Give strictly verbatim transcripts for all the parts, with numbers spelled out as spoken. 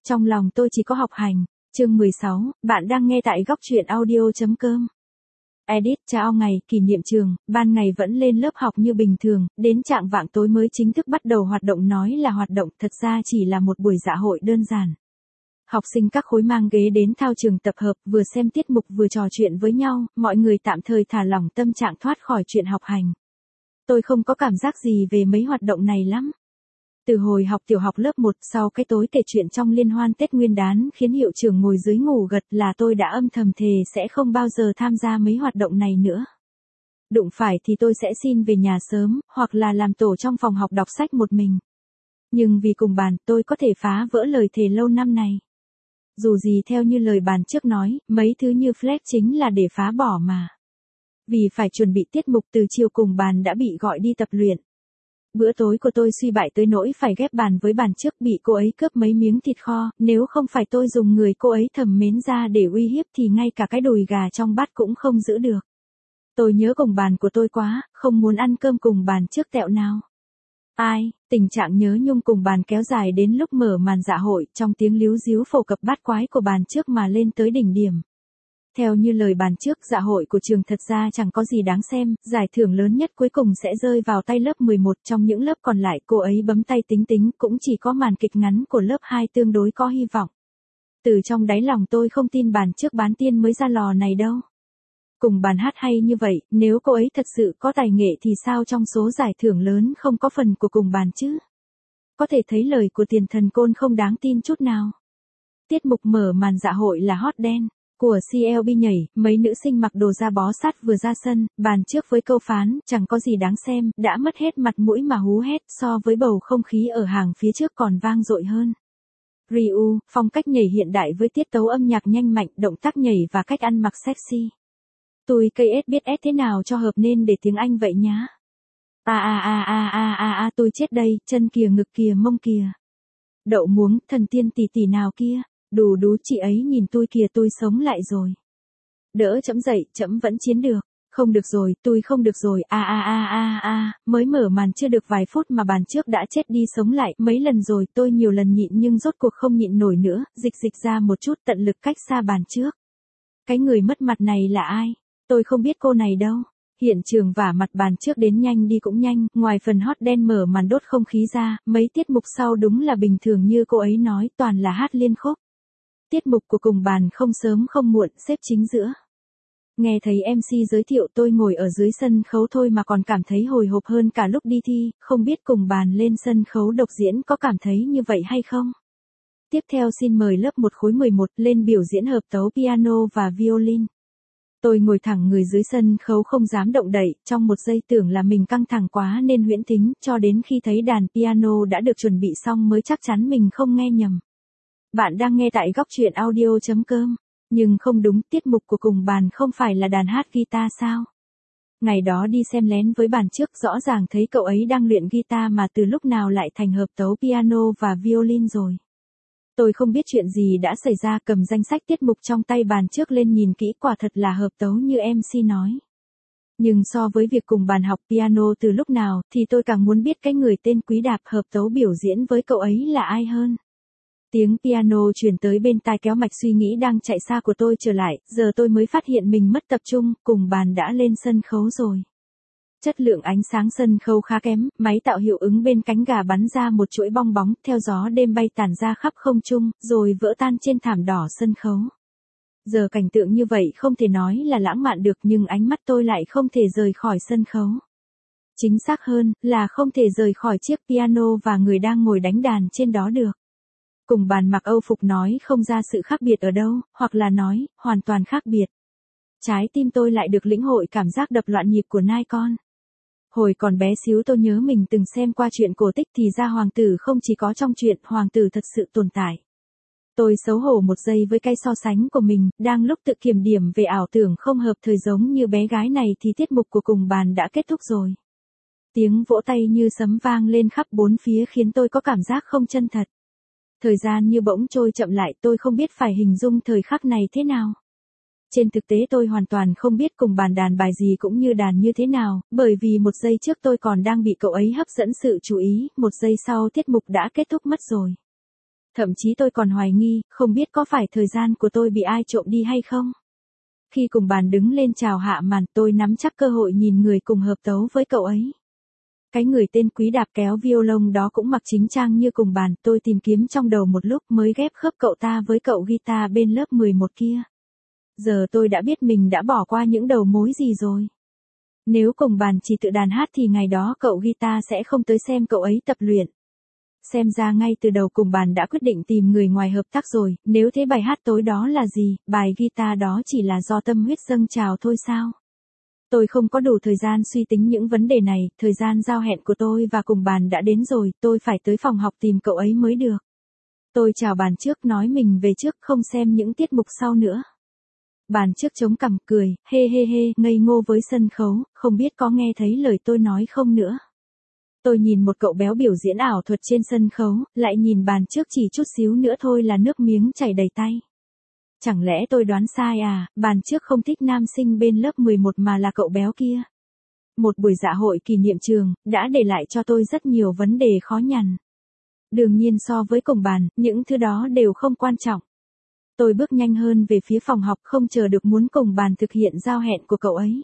trong lòng tôi chỉ có học hành. Chương mười sáu, bạn đang nghe tại góc truyện audio.com. Edit, chào ngày, kỷ niệm trường, ban ngày vẫn lên lớp học như bình thường, đến trạng vạng tối mới chính thức bắt đầu hoạt động, nói là hoạt động, thật ra chỉ là một buổi dạ hội đơn giản. Học sinh các khối mang ghế đến thao trường tập hợp, vừa xem tiết mục vừa trò chuyện với nhau, mọi người tạm thời thả lỏng tâm trạng thoát khỏi chuyện học hành. Tôi không có cảm giác gì về mấy hoạt động này lắm. Từ hồi học tiểu học lớp một, sau cái tối kể chuyện trong liên hoan Tết Nguyên đán khiến hiệu trưởng ngồi dưới ngủ gật là tôi đã âm thầm thề sẽ không bao giờ tham gia mấy hoạt động này nữa. Đụng phải thì tôi sẽ xin về nhà sớm, hoặc là làm tổ trong phòng học đọc sách một mình. Nhưng vì cùng bàn, tôi có thể phá vỡ lời thề lâu năm này. Dù gì theo như lời bàn trước nói, mấy thứ như flex chính là để phá bỏ mà. Vì phải chuẩn bị tiết mục từ chiều cùng bàn đã bị gọi đi tập luyện. Bữa tối của tôi suy bại tới nỗi phải ghép bàn với bàn trước, bị cô ấy cướp mấy miếng thịt kho, nếu không phải tôi dùng người cô ấy thầm mến ra để uy hiếp thì ngay cả cái đùi gà trong bát cũng không giữ được. Tôi nhớ cùng bàn của tôi quá, không muốn ăn cơm cùng bàn trước tẹo nào. Ai, tình trạng nhớ nhung cùng bàn kéo dài đến lúc mở màn dạ hội, trong tiếng líu ríu phổ cập bát quái của bàn trước mà lên tới đỉnh điểm. Theo như lời bàn trước, dạ hội của trường thật ra chẳng có gì đáng xem, giải thưởng lớn nhất cuối cùng sẽ rơi vào tay lớp mười một, trong những lớp còn lại cô ấy bấm tay tính tính, cũng chỉ có màn kịch ngắn của lớp hai tương đối có hy vọng. Từ trong đáy lòng tôi không tin bàn trước bán tiên mới ra lò này đâu. Cùng bàn hát hay như vậy, nếu cô ấy thật sự có tài nghệ thì sao trong số giải thưởng lớn không có phần của cùng bàn chứ? Có thể thấy lời của tiền thần côn không đáng tin chút nào. Tiết mục mở màn dạ hội là hot dance của xê lờ bê nhảy, mấy nữ sinh mặc đồ da bó sát vừa ra sân, bàn trước với câu phán, chẳng có gì đáng xem, đã mất hết mặt mũi mà hú hét, so với bầu không khí ở hàng phía trước còn vang dội hơn. Ryu, phong cách nhảy hiện đại với tiết tấu âm nhạc nhanh mạnh, động tác nhảy và cách ăn mặc sexy. Tôi cây ét biết ét thế nào cho hợp nên để tiếng Anh vậy nhá. A a a a a a a tôi chết đây, chân kìa, ngực kìa, mông kìa. Đậu muống, thần tiên tỷ tỷ nào kia. Đù đú, chị ấy nhìn tôi kìa, tôi sống lại rồi. Đỡ chấm dậy, chấm vẫn chiến được. Không được rồi, tôi không được rồi, a a a a a, mới mở màn chưa được vài phút mà bàn trước đã chết đi sống lại, mấy lần rồi, tôi nhiều lần nhịn nhưng rốt cuộc không nhịn nổi nữa, dịch dịch ra một chút, tận lực cách xa bàn trước. Cái người mất mặt này là ai? Tôi không biết cô này đâu. Hiện trường vả mặt bàn trước đến nhanh đi cũng nhanh, ngoài phần hot đen mở màn đốt không khí ra, mấy tiết mục sau đúng là bình thường như cô ấy nói, toàn là hát liên khúc. Tiết mục của cùng bàn không sớm không muộn, xếp chính giữa. Nghe thấy em xê giới thiệu tôi ngồi ở dưới sân khấu thôi mà còn cảm thấy hồi hộp hơn cả lúc đi thi, không biết cùng bàn lên sân khấu độc diễn có cảm thấy như vậy hay không? Tiếp theo xin mời lớp một khối mười một lên biểu diễn hợp tấu piano và violin. Tôi ngồi thẳng người dưới sân khấu không dám động đậy, trong một giây tưởng là mình căng thẳng quá nên huyễn thính, cho đến khi thấy đàn piano đã được chuẩn bị xong mới chắc chắn mình không nghe nhầm. Bạn đang nghe tại góc truyện audio.com. Nhưng không đúng, tiết mục của cùng bàn không phải là đàn hát guitar sao? Ngày đó đi xem lén với bàn trước rõ ràng thấy cậu ấy đang luyện guitar mà từ lúc nào lại thành hợp tấu piano và violin rồi. Tôi không biết chuyện gì đã xảy ra, cầm danh sách tiết mục trong tay bàn trước lên nhìn kỹ, quả thật là hợp tấu như em xê nói. Nhưng so với việc cùng bàn học piano từ lúc nào thì tôi càng muốn biết cái người tên Quý Đạp hợp tấu biểu diễn với cậu ấy là ai hơn. Tiếng piano truyền tới bên tai kéo mạch suy nghĩ đang chạy xa của tôi trở lại, giờ tôi mới phát hiện mình mất tập trung, cùng bàn đã lên sân khấu rồi. Chất lượng ánh sáng sân khấu khá kém, máy tạo hiệu ứng bên cánh gà bắn ra một chuỗi bong bóng, theo gió đêm bay tản ra khắp không trung, rồi vỡ tan trên thảm đỏ sân khấu. Giờ cảnh tượng như vậy không thể nói là lãng mạn được, nhưng ánh mắt tôi lại không thể rời khỏi sân khấu. Chính xác hơn, là không thể rời khỏi chiếc piano và người đang ngồi đánh đàn trên đó được. Cùng bàn mặc Âu phục nói không ra sự khác biệt ở đâu, hoặc là nói, hoàn toàn khác biệt. Trái tim tôi lại được lĩnh hội cảm giác đập loạn nhịp của nai con. Hồi còn bé xíu tôi nhớ mình từng xem qua chuyện cổ tích thì ra hoàng tử không chỉ có trong chuyện, hoàng tử thật sự tồn tại. Tôi xấu hổ một giây với cái so sánh của mình, đang lúc tự kiểm điểm về ảo tưởng không hợp thời giống như bé gái này thì tiết mục của cùng bàn đã kết thúc rồi. Tiếng vỗ tay như sấm vang lên khắp bốn phía khiến tôi có cảm giác không chân thật. Thời gian như bỗng trôi chậm lại, tôi không biết phải hình dung thời khắc này thế nào. Trên thực tế tôi hoàn toàn không biết cùng bàn đàn bài gì cũng như đàn như thế nào, bởi vì một giây trước tôi còn đang bị cậu ấy hấp dẫn sự chú ý, một giây sau tiết mục đã kết thúc mất rồi. Thậm chí tôi còn hoài nghi, không biết có phải thời gian của tôi bị ai trộm đi hay không. Khi cùng bàn đứng lên chào hạ màn, tôi nắm chắc cơ hội nhìn người cùng hợp tấu với cậu ấy. Cái người tên Quý đạp kéo violon đó cũng mặc chính trang như cùng bàn, tôi tìm kiếm trong đầu một lúc mới ghép khớp cậu ta với cậu guitar bên lớp mười một kia. Giờ tôi đã biết mình đã bỏ qua những đầu mối gì rồi. Nếu cùng bàn chỉ tự đàn hát thì ngày đó cậu guitar sẽ không tới xem cậu ấy tập luyện. Xem ra ngay từ đầu cùng bàn đã quyết định tìm người ngoài hợp tác rồi, nếu thế bài hát tối đó là gì, bài guitar đó chỉ là do tâm huyết dâng trào thôi sao? Tôi không có đủ thời gian suy tính những vấn đề này, thời gian giao hẹn của tôi và cùng bàn đã đến rồi, tôi phải tới phòng học tìm cậu ấy mới được. Tôi chào bàn trước nói mình về trước không xem những tiết mục sau nữa. Bàn trước chống cằm cười, hê hê hê, ngây ngô với sân khấu, không biết có nghe thấy lời tôi nói không nữa. Tôi nhìn một cậu béo biểu diễn ảo thuật trên sân khấu, lại nhìn bàn trước chỉ chút xíu nữa thôi là nước miếng chảy đầy tay. Chẳng lẽ tôi đoán sai à, bàn trước không thích nam sinh bên lớp mười một mà là cậu béo kia. Một buổi dạ hội kỷ niệm trường, đã để lại cho tôi rất nhiều vấn đề khó nhằn. Đương nhiên so với cùng bàn, những thứ đó đều không quan trọng. Tôi bước nhanh hơn về phía phòng học không chờ được muốn cùng bàn thực hiện giao hẹn của cậu ấy.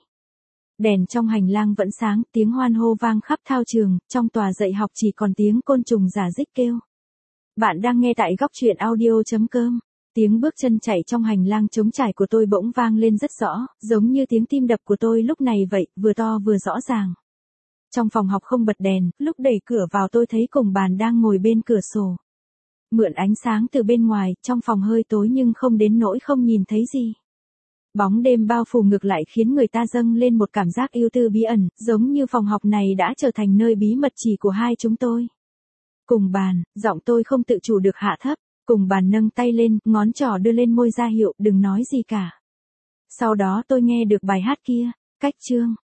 Đèn trong hành lang vẫn sáng, tiếng hoan hô vang khắp thao trường, trong tòa dạy học chỉ còn tiếng côn trùng rả rích kêu. Bạn đang nghe tại góc truyện audio chấm com. Tiếng bước chân chạy trong hành lang trống trải của tôi bỗng vang lên rất rõ, giống như tiếng tim đập của tôi lúc này vậy, vừa to vừa rõ ràng. Trong phòng học không bật đèn, lúc đẩy cửa vào tôi thấy cùng bàn đang ngồi bên cửa sổ. Mượn ánh sáng từ bên ngoài, trong phòng hơi tối nhưng không đến nỗi không nhìn thấy gì. Bóng đêm bao phủ ngược lại khiến người ta dâng lên một cảm giác ưu tư bí ẩn, giống như phòng học này đã trở thành nơi bí mật chỉ của hai chúng tôi. Cùng bàn, giọng tôi không tự chủ được hạ thấp, cùng bàn nâng tay lên, ngón trỏ đưa lên môi ra hiệu, đừng nói gì cả. Sau đó tôi nghe được bài hát kia, cách chương.